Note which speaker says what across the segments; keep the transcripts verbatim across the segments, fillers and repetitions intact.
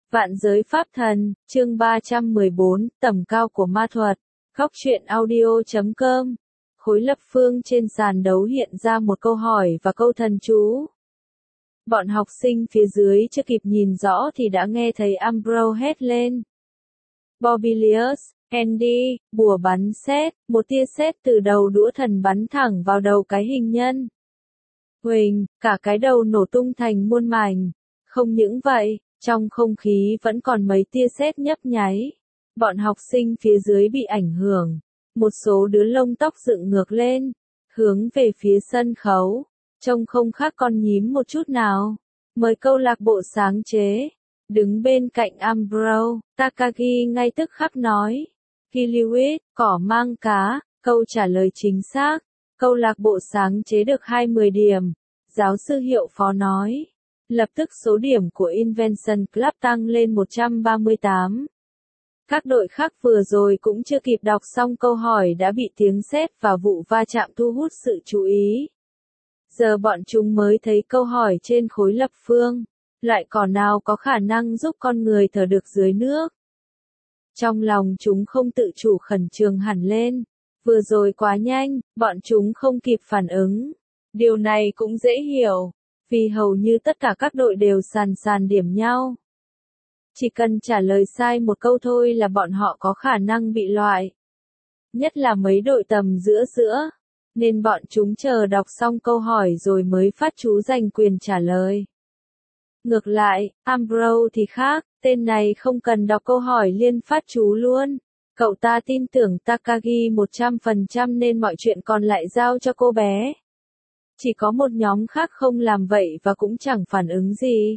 Speaker 1: Vạn giới pháp thần, chương ba trăm mười bốn, tầm cao của ma thuật. Góc truyện audio chấm com. Khối lập phương trên sàn đấu hiện ra một câu hỏi và câu thần chú. Bọn học sinh phía dưới chưa kịp nhìn rõ thì đã nghe thấy Ambrose hét lên. Bobilius, Andy, bùa bắn sét, một tia sét từ đầu đũa thần bắn thẳng vào đầu cái hình nhân. Huỳnh, cả cái đầu nổ tung thành muôn mảnh. Không những vậy, trong không khí vẫn còn mấy tia sét nhấp nháy. Bọn học sinh phía dưới bị ảnh hưởng. Một số đứa lông tóc dựng ngược lên, hướng về phía sân khấu. Trông không khác con nhím một chút nào. Mời câu lạc bộ sáng chế. Đứng bên cạnh Ambrose, Takagi ngay tức khắc nói. Kiliwit, cỏ mang cá, câu trả lời chính xác. Câu lạc bộ sáng chế được hai mươi điểm. Giáo sư Hiệu Phó nói. Lập tức số điểm của Invention Club tăng lên một trăm ba mươi tám. Các đội khác vừa rồi cũng chưa kịp đọc xong câu hỏi đã bị tiếng sét và vụ va chạm thu hút sự chú ý. Giờ bọn chúng mới thấy câu hỏi trên khối lập phương. Loại cỏ nào có khả năng giúp con người thở được dưới nước? Trong lòng chúng không tự chủ khẩn trương hẳn lên. Vừa rồi quá nhanh, bọn chúng không kịp phản ứng. Điều này cũng dễ hiểu. Vì hầu như tất cả các đội đều sàn sàn điểm nhau. Chỉ cần trả lời sai một câu thôi là bọn họ có khả năng bị loại. Nhất là mấy đội tầm giữa giữa. Nên bọn chúng chờ đọc xong câu hỏi rồi mới phát chú giành quyền trả lời. Ngược lại, Ambrose thì khác, tên này không cần đọc câu hỏi liên phát chú luôn. Cậu ta tin tưởng Takagi một trăm phần trăm nên mọi chuyện còn lại giao cho cô bé. Chỉ có một nhóm khác không làm vậy và cũng chẳng phản ứng gì.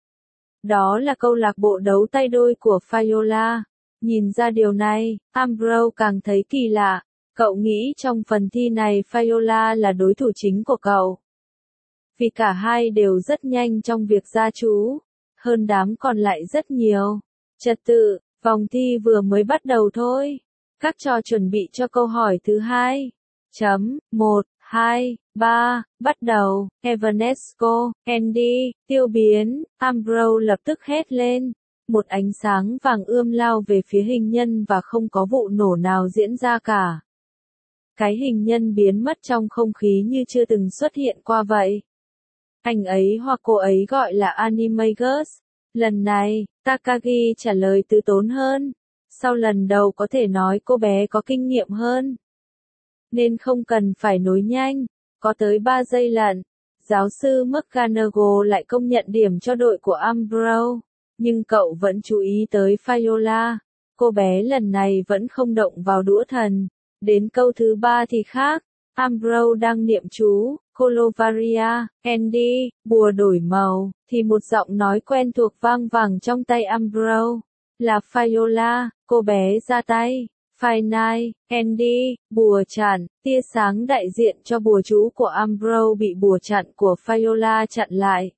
Speaker 1: Đó là câu lạc bộ đấu tay đôi của Fayola. Nhìn ra điều này, Ambrose càng thấy kỳ lạ. Cậu nghĩ trong phần thi này Fayola là đối thủ chính của cậu. Vì cả hai đều rất nhanh trong việc gia chú. Hơn đám còn lại rất nhiều. Trật tự, vòng thi vừa mới bắt đầu thôi. Các trò chuẩn bị cho câu hỏi thứ hai. Chấm, một, hai, ba, bắt đầu. Evanesco, Andy, tiêu biến. Ambrose lập tức hét lên. Một ánh sáng vàng ươm lao về phía hình nhân và không có vụ nổ nào diễn ra cả. Cái hình nhân biến mất trong không khí như chưa từng xuất hiện qua vậy. Anh ấy hoặc cô ấy gọi là Animagus. Lần này, Takagi trả lời từ tốn hơn. Sau lần đầu có thể nói cô bé có kinh nghiệm hơn. Nên không cần phải nối nhanh. Có tới ba giây lận. Giáo sư McGonagall lại công nhận điểm cho đội của Ambrose. Nhưng cậu vẫn chú ý tới Fayola. Cô bé lần này vẫn không động vào đũa thần. Đến câu thứ ba thì khác. Ambrose đang niệm chú, Colovaria, Andy, bùa đổi màu, thì một giọng nói quen thuộc vang vẳng trong tay Ambrose. Là Fayola, cô bé ra tay. Final, Andy, bùa chặn, tia sáng đại diện cho bùa chú của Ambrose bị bùa chặn của Fayola chặn lại.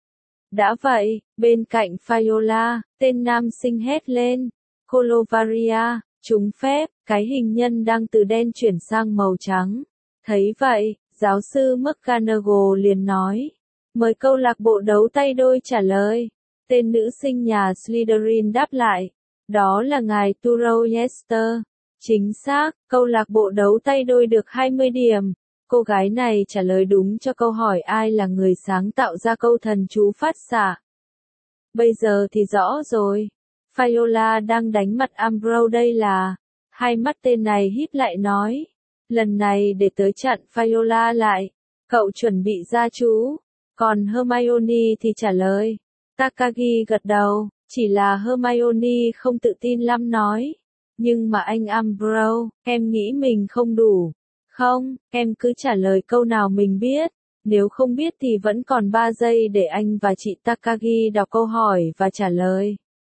Speaker 1: Đã vậy, bên cạnh Fayola, tên nam sinh hét lên. Colovaria, trúng phép, cái hình nhân đang từ đen chuyển sang màu trắng. Thấy vậy, giáo sư McGonagall liền nói. Mời câu lạc bộ đấu tay đôi trả lời. Tên nữ sinh nhà Slytherin đáp lại. Đó là ngài Turo Yester. Chính xác, câu lạc bộ đấu tay đôi được hai mươi điểm. Cô gái này trả lời đúng cho câu hỏi ai là người sáng tạo ra câu thần chú phát xạ. Bây giờ thì rõ rồi. Fayola đang đánh mặt Ambrose đây là. Hai mắt tên này híp lại nói. Lần này để tới chặn Fayola lại. Cậu chuẩn bị gia chú. Còn Hermione thì trả lời. Takagi gật đầu. Chỉ là Hermione không tự tin lắm nói. Nhưng mà anh Ambrose, em nghĩ mình không đủ. Không, em cứ trả lời câu nào mình biết. Nếu không biết thì vẫn còn ba giây để anh và chị Takagi đọc câu hỏi và trả lời.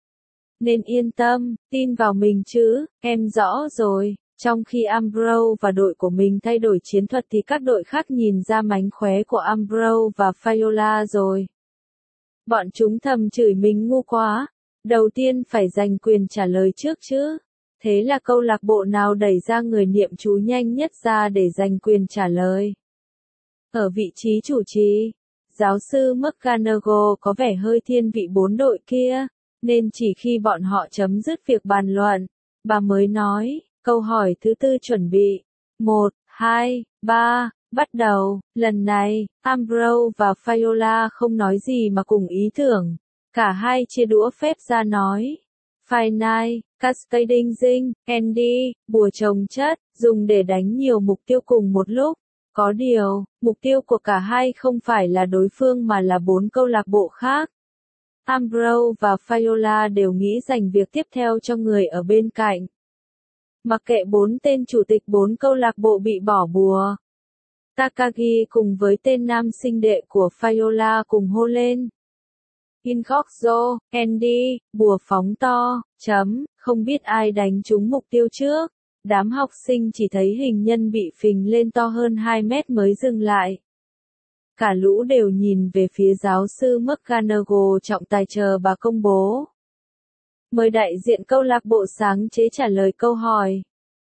Speaker 1: Nên yên tâm, tin vào mình chứ, em rõ rồi. Trong khi Ambrose và đội của mình thay đổi chiến thuật thì các đội khác nhìn ra mánh khóe của Ambrose và Fayola rồi. Bọn chúng thầm chửi mình ngu quá. Đầu tiên phải giành quyền trả lời trước chứ. Thế là câu lạc bộ nào đẩy ra người niệm chú nhanh nhất ra để giành quyền trả lời. Ở vị trí chủ trì, giáo sư McGonagall có vẻ hơi thiên vị bốn đội kia. nên chỉ khi bọn họ chấm dứt việc bàn luận, bà mới nói, câu hỏi thứ tư chuẩn bị. Một, hai, ba, bắt đầu. Lần này, Ambrose và Viola không nói gì mà cùng ý tưởng. Cả hai chia đũa phép ra nói. Final, Cascading Zing, Andy, bùa trồng chất, dùng để đánh nhiều mục tiêu cùng một lúc. Có điều, mục tiêu của cả hai không phải là đối phương mà là bốn câu lạc bộ khác. Ambrose và Viola đều nghĩ dành việc tiếp theo cho người ở bên cạnh. Mặc kệ bốn tên chủ tịch bốn câu lạc bộ bị bỏ bùa. Takagi cùng với tên nam sinh đệ của Viola cùng hô lên. Ingozo, Andy, bùa phóng to, chấm, không biết ai đánh trúng mục tiêu trước. Đám học sinh chỉ thấy hình nhân bị phình lên to hơn hai mét mới dừng lại. Cả lũ đều nhìn về phía giáo sư McGonagall trọng tài chờ bà công bố. Mời đại diện câu lạc bộ sáng chế trả lời câu hỏi.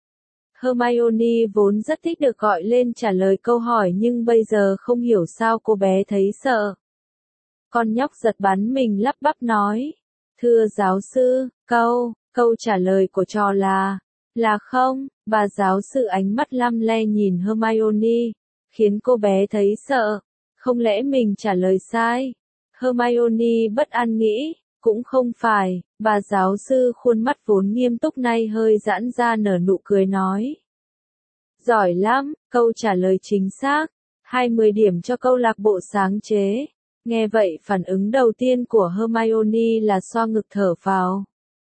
Speaker 1: Hermione vốn rất thích được gọi lên trả lời câu hỏi nhưng bây giờ không hiểu sao cô bé thấy sợ. Con nhóc giật bắn mình lắp bắp nói. Thưa giáo sư, câu, câu trả lời của trò là, là không, bà giáo sư ánh mắt lăm le nhìn Hermione, khiến cô bé thấy sợ. Không lẽ mình trả lời sai? Hermione bất an nghĩ, cũng không phải, bà giáo sư khuôn mắt vốn nghiêm túc nay hơi giãn ra nở nụ cười nói. Giỏi lắm, câu trả lời chính xác, hai mươi điểm cho câu lạc bộ sáng chế. Nghe vậy phản ứng đầu tiên của Hermione là xoa ngực thở phào.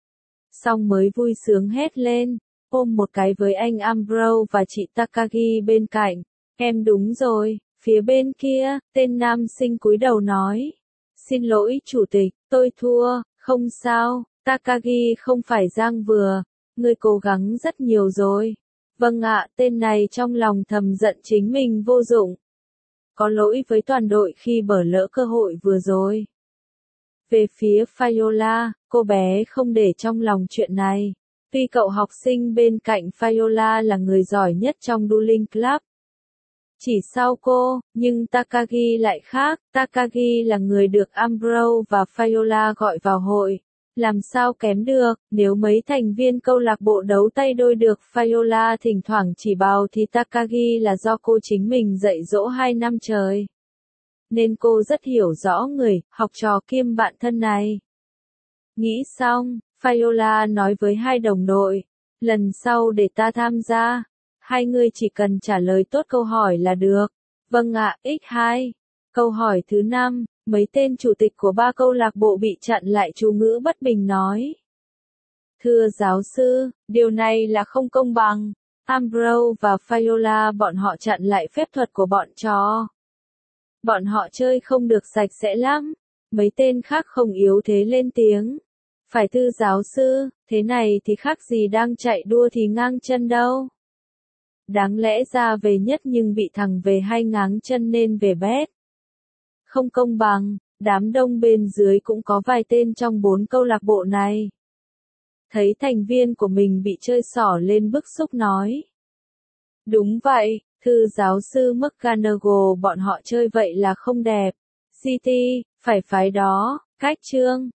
Speaker 1: Xong mới vui sướng hét lên, ôm một cái với anh Ambrose và chị Takagi bên cạnh. Em đúng rồi, phía bên kia, tên nam sinh cúi đầu nói. Xin lỗi chủ tịch, tôi thua, không sao, Takagi không phải giang vừa, ngươi cố gắng rất nhiều rồi. Vâng ạ, tên này trong lòng thầm giận chính mình vô dụng. Có lỗi với toàn đội khi bỏ lỡ cơ hội vừa rồi. Về phía Viola, cô bé không để trong lòng chuyện này. Tuy cậu học sinh bên cạnh Viola là người giỏi nhất trong Dueling Club. Chỉ sau cô, nhưng Takagi lại khác, Takagi là người được Ambrose và Viola gọi vào hội. Làm sao kém được, nếu mấy thành viên câu lạc bộ đấu tay đôi được Viola thỉnh thoảng chỉ bảo thì Takagi là do cô chính mình dạy dỗ hai năm trời. Nên cô rất hiểu rõ người, học trò kiêm bạn thân này. Nghĩ xong, Viola nói với hai đồng đội, lần sau để ta tham gia. Hai người chỉ cần trả lời tốt câu hỏi là được. Vâng ạ, x hai. Câu hỏi thứ năm, mấy tên chủ tịch của ba câu lạc bộ bị chặn lại chú ngữ bất bình nói. Thưa giáo sư, điều này là không công bằng. Ambrose và Viola bọn họ chặn lại phép thuật của bọn chó. Bọn họ chơi không được sạch sẽ lắm. Mấy tên khác không yếu thế lên tiếng. Phải thưa giáo sư, thế này thì khác gì đang chạy đua thì ngang chân đâu. Đáng lẽ ra về nhất nhưng bị thằng về hay ngáng chân nên về bét. Không công bằng, đám đông bên dưới cũng có vài tên trong bốn câu lạc bộ này. Thấy thành viên của mình bị chơi xỏ lên bức xúc nói. Đúng vậy, thưa giáo sư McGonagall bọn họ chơi vậy là không đẹp. giê tê, phải phái đó, cách chương.